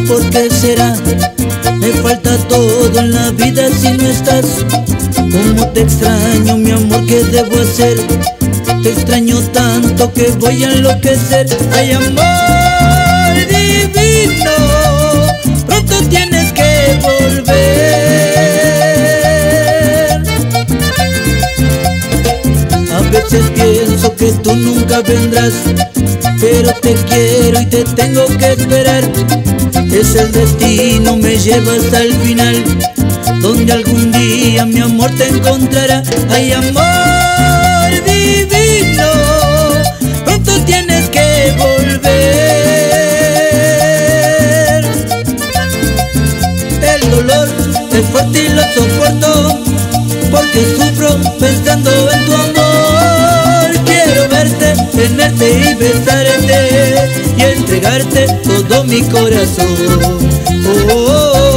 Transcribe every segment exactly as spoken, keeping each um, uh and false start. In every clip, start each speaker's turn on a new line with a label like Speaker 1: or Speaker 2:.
Speaker 1: ¿por qué será? Me falta todo en la vida si no estás. Cómo te extraño, mi amor, ¿qué debo hacer? Te extraño tanto que voy a enloquecer. Ay, amor divino, pronto tienes que volver. A veces pienso que tú nunca vendrás, pero te quiero y te tengo que esperar. Es el destino, me lleva hasta el final, donde algún día mi amor te encontrará. Ay, amor divino, pronto tienes que volver. El dolor es fuerte y lo soporto, porque sufro pensando en tu amor. Quiero verte, tenerte y besarte, y entregarte todo mi corazón. Oh, oh, oh,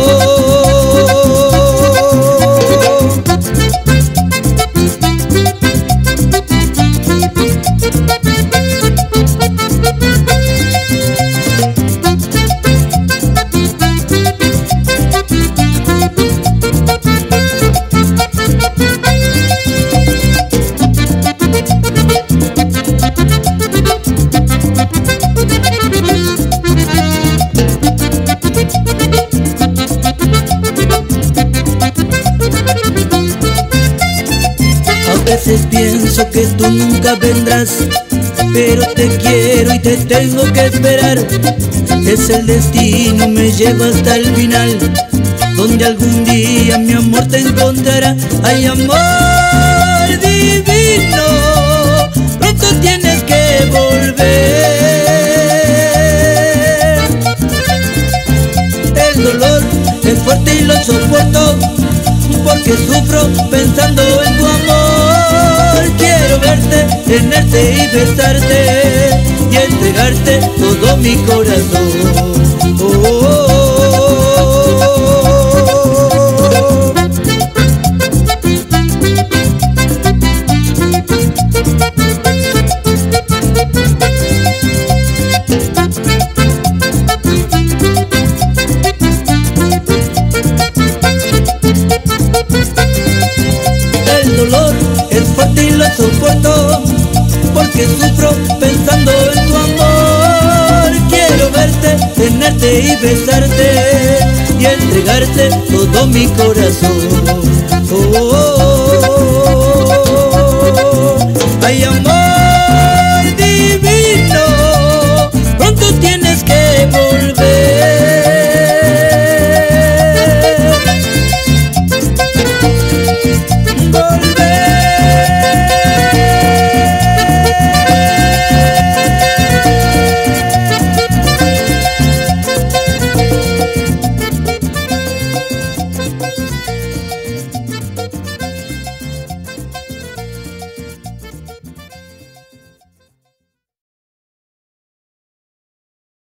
Speaker 1: a veces pienso que tú nunca vendrás, pero te quiero y te tengo que esperar. Es el destino, me lleva hasta el final, donde algún día mi amor te encontrará. Ay, amor divino, pronto tienes que volver. El dolor es fuerte y lo soporto, porque sufro pensando en tu amor. Quiero verte, tenerte y besarte, y entregarte todo mi corazón. Oh, oh, oh, oh. El dolor es fuerte y lo soporto, porque sufro pensando en tu amor. Quiero verte, tenerte y besarte, y entregarte todo mi corazón. Oh, oh, oh.